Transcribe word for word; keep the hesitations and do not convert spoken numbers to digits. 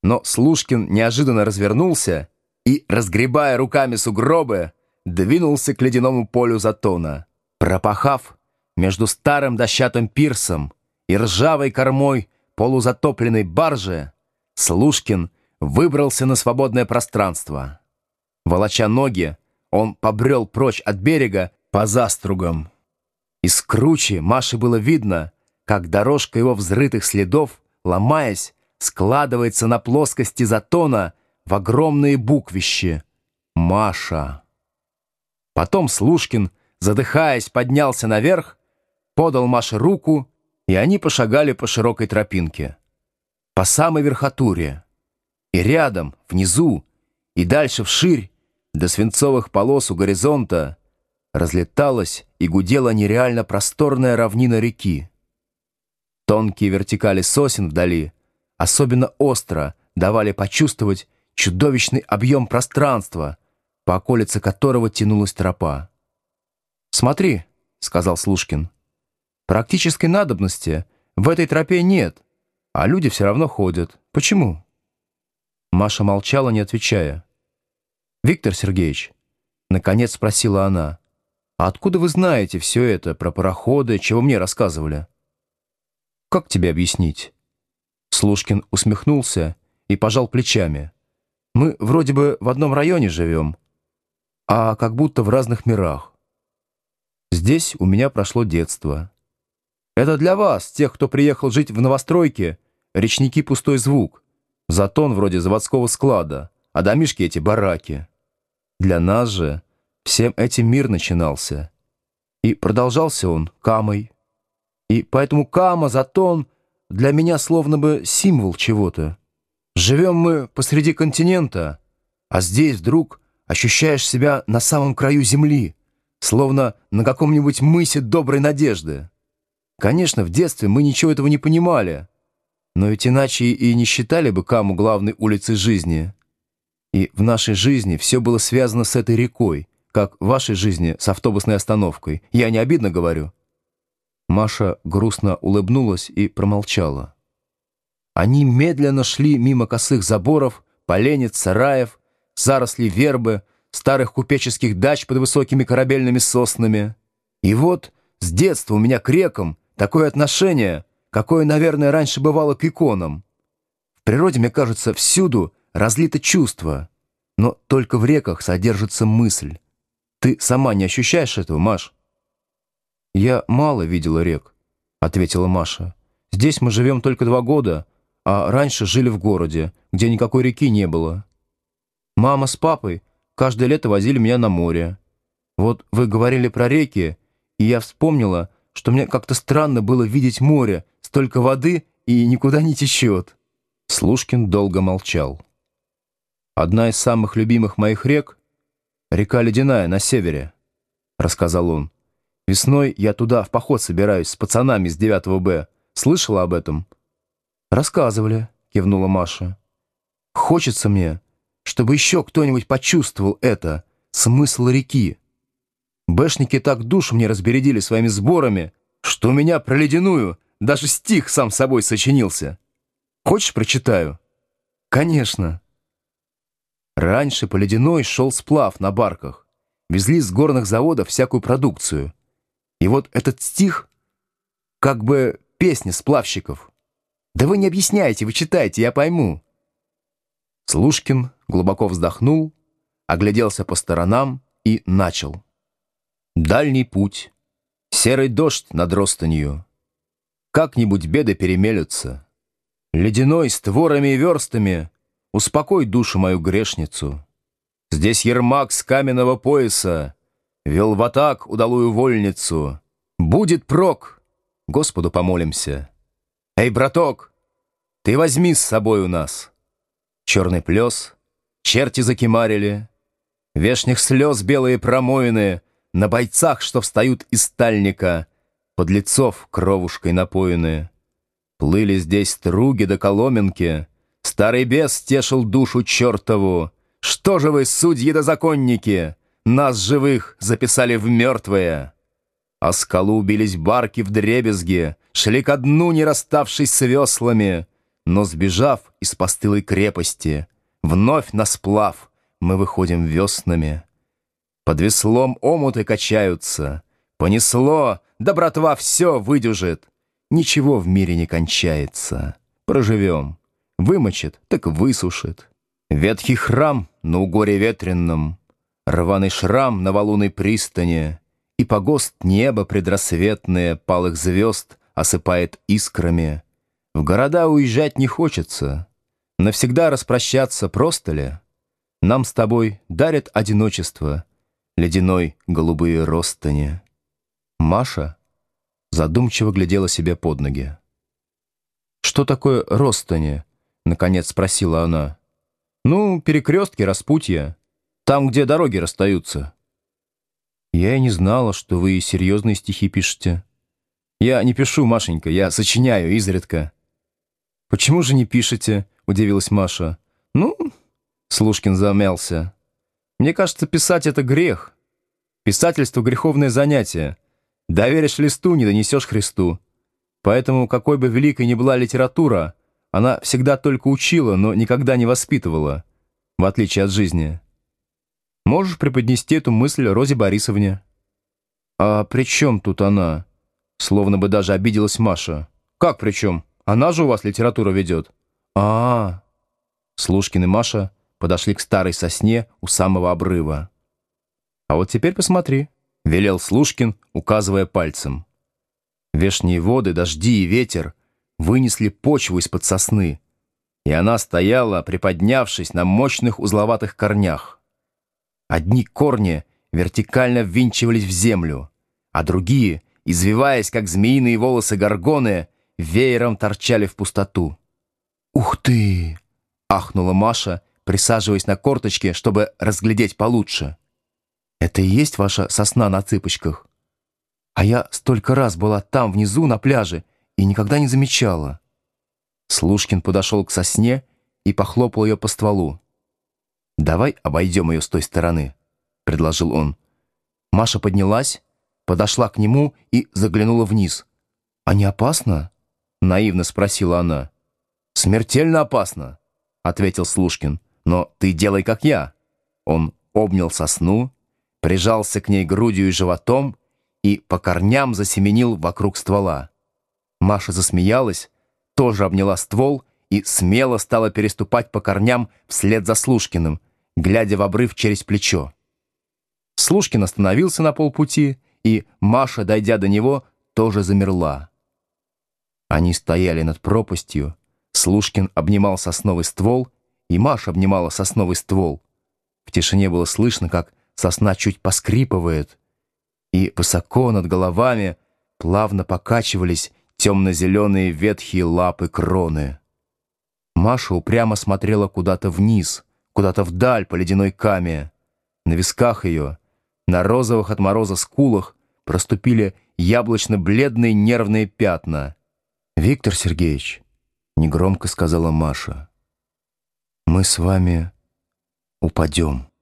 Но Слушкин неожиданно развернулся и, разгребая руками сугробы, двинулся к ледяному полю Затона, пропахав между старым дощатым пирсом и ржавой кормой полузатопленной баржи, Слушкин выбрался на свободное пространство. Волоча ноги, он побрел прочь от берега по застругам. Из кручи Маше было видно, как дорожка его взрытых следов, ломаясь, складывается на плоскости Затона в огромные буквищи «Маша». Потом Слушкин, задыхаясь, поднялся наверх, подал Маше руку, и они пошагали по широкой тропинке. По самой верхотуре. И рядом, внизу, и дальше вширь, до свинцовых полос у горизонта, разлеталась и гудела нереально просторная равнина реки. Тонкие вертикали сосен вдали особенно остро давали почувствовать чудовищный объем пространства, по околице которого тянулась тропа. «Смотри», — сказал Слушкин, — «практической надобности в этой тропе нет, а люди все равно ходят. Почему?» Маша молчала, не отвечая. «Виктор Сергеевич», — наконец спросила она, — «а откуда вы знаете все это про пароходы, чего мне рассказывали?» «Как тебе объяснить?» Слушкин усмехнулся и пожал плечами. «Мы вроде бы в одном районе живем, а как будто в разных мирах. Здесь у меня прошло детство. Это для вас, тех, кто приехал жить в новостройке, речники пустой звук, Затон вроде заводского склада, а домишки эти бараки. Для нас же всем этим мир начинался. И продолжался он Камой. И поэтому Кама, Затон для меня словно бы символ чего-то. Живем мы посреди континента, а здесь вдруг ощущаешь себя на самом краю земли, словно на каком-нибудь мысе доброй надежды. Конечно, в детстве мы ничего этого не понимали, но ведь иначе и не считали бы Каму главной улицей жизни. И в нашей жизни все было связано с этой рекой, как в вашей жизни с автобусной остановкой. Я не обидно говорю?» Маша грустно улыбнулась и промолчала. Они медленно шли мимо косых заборов, поленниц, сараев, зарослей вербы, старых купеческих дач под высокими корабельными соснами. И вот с детства у меня к рекам такое отношение, какое, наверное, раньше бывало к иконам. В природе, мне кажется, всюду разлито чувство, но только в реках содержится мысль. Ты сама не ощущаешь этого, Маш? «Я мало видела рек», — ответила Маша. «Здесь мы живем только два года, а раньше жили в городе, где никакой реки не было. Мама с папой каждое лето возили меня на море. Вот вы говорили про реки, и я вспомнила, что мне как-то странно было видеть море, столько воды и никуда не течет». Слушкин долго молчал. «Одна из самых любимых моих рек — река Ледяная на севере», — рассказал он. «Весной я туда в поход собираюсь с пацанами с девятого Б. Слышала об этом?» «Рассказывали», — кивнула Маша. «Хочется мне, чтобы еще кто-нибудь почувствовал это, смысл реки. Бэшники так душу мне разбередили своими сборами, что у меня про Ледяную даже стих сам собой сочинился. Хочешь, прочитаю?» «Конечно». Раньше по Ледяной шел сплав на барках. Везли с горных заводов всякую продукцию. И вот этот стих как бы песня сплавщиков. Да вы не объясняйте, вы читайте, я пойму. Слушкин глубоко вздохнул, огляделся по сторонам и начал. «Дальний путь, серый дождь над Ростанью. Как-нибудь беды перемелются. Ледяной с творами и верстами успокой душу мою грешницу. Здесь Ермак с каменного пояса вел в атак удалую вольницу. Будет прок, Господу помолимся. Эй, браток, ты возьми с собой у нас. Черный плес, черти закимарили, вешних слез белые промоины на бойцах, что встают из стальника, подлецов кровушкой напоенные. Плыли здесь струги да коломенки, старый бес тешил душу чертову. Что же вы, судьи да законники, нас живых записали в мертвые? О скалу бились барки вдребезги, шли ко дну, не расставшись с веслами. но сбежав из постылой крепости, вновь на сплав мы выходим веснами. Под веслом омуты качаются, понесло, да братва все выдюжит. Ничего в мире не кончается. Проживем. Вымочит, так высушит. Ветхий храм на угоре ветренном, рваный шрам на валунной пристани, и погост небо предрассветное палых звезд осыпает искрами. В города уезжать не хочется. Навсегда распрощаться просто ли? Нам с тобой дарят одиночество, ледяной голубые ростани. Маша задумчиво глядела себе под ноги. «Что такое ростани?» — наконец спросила она. «Ну, перекрестки, распутья. Там, где дороги расстаются». «Я и не знала, что вы серьезные стихи пишете». «Я не пишу, Машенька, я сочиняю изредка». «Почему же не пишете?» — удивилась Маша. «Ну...» — Слушкин замялся. «Мне кажется, писать — это грех. Писательство — греховное занятие. Доверишь листу, не донесешь Христу. Поэтому, какой бы великой ни была литература, она всегда только учила, но никогда не воспитывала, в отличие от жизни. Можешь преподнести эту мысль Розе Борисовне?» «А при чем тут она?» Словно бы даже обиделась Маша. «Как при чем? Она же у вас литературу ведет». «А-а-а!» Слушкин и Маша подошли к старой сосне у самого обрыва. «А вот теперь посмотри», — велел Слушкин, указывая пальцем. Вешние воды, дожди и ветер вынесли почву из-под сосны, и она стояла, приподнявшись на мощных узловатых корнях. Одни корни вертикально ввинчивались в землю, а другие, извиваясь, как змеиные волосы горгоны, веером торчали в пустоту. «Ух ты!» — ахнула Маша, присаживаясь на корточки, чтобы разглядеть получше. «Это и есть ваша сосна на цыпочках? А я столько раз была там, внизу, на пляже, и никогда не замечала». Слушкин подошел к сосне и похлопал ее по стволу. «Давай обойдем ее с той стороны», — предложил он. Маша поднялась, подошла к нему и заглянула вниз. «А не опасно?» — наивно спросила она. «Смертельно опасно», — ответил Слушкин. «Но ты делай, как я». Он обнял сосну, прижался к ней грудью и животом и по корням засеменил вокруг ствола. Маша засмеялась, тоже обняла ствол и смело стала переступать по корням вслед за Слушкиным, глядя в обрыв через плечо. Слушкин остановился на полпути, и Маша, дойдя до него, тоже замерла. Они стояли над пропастью, Слушкин обнимал сосновый ствол, и Маша обнимала сосновый ствол. В тишине было слышно, как сосна чуть поскрипывает, и высоко над головами плавно покачивались темно-зеленые ветхие лапы кроны. Маша упрямо смотрела куда-то вниз, куда-то вдаль по ледяной каме. На висках ее, на розовых от мороза скулах проступили яблочно-бледные нервные пятна. «Виктор Сергеевич», — негромко сказала Маша, — «мы с вами упадем».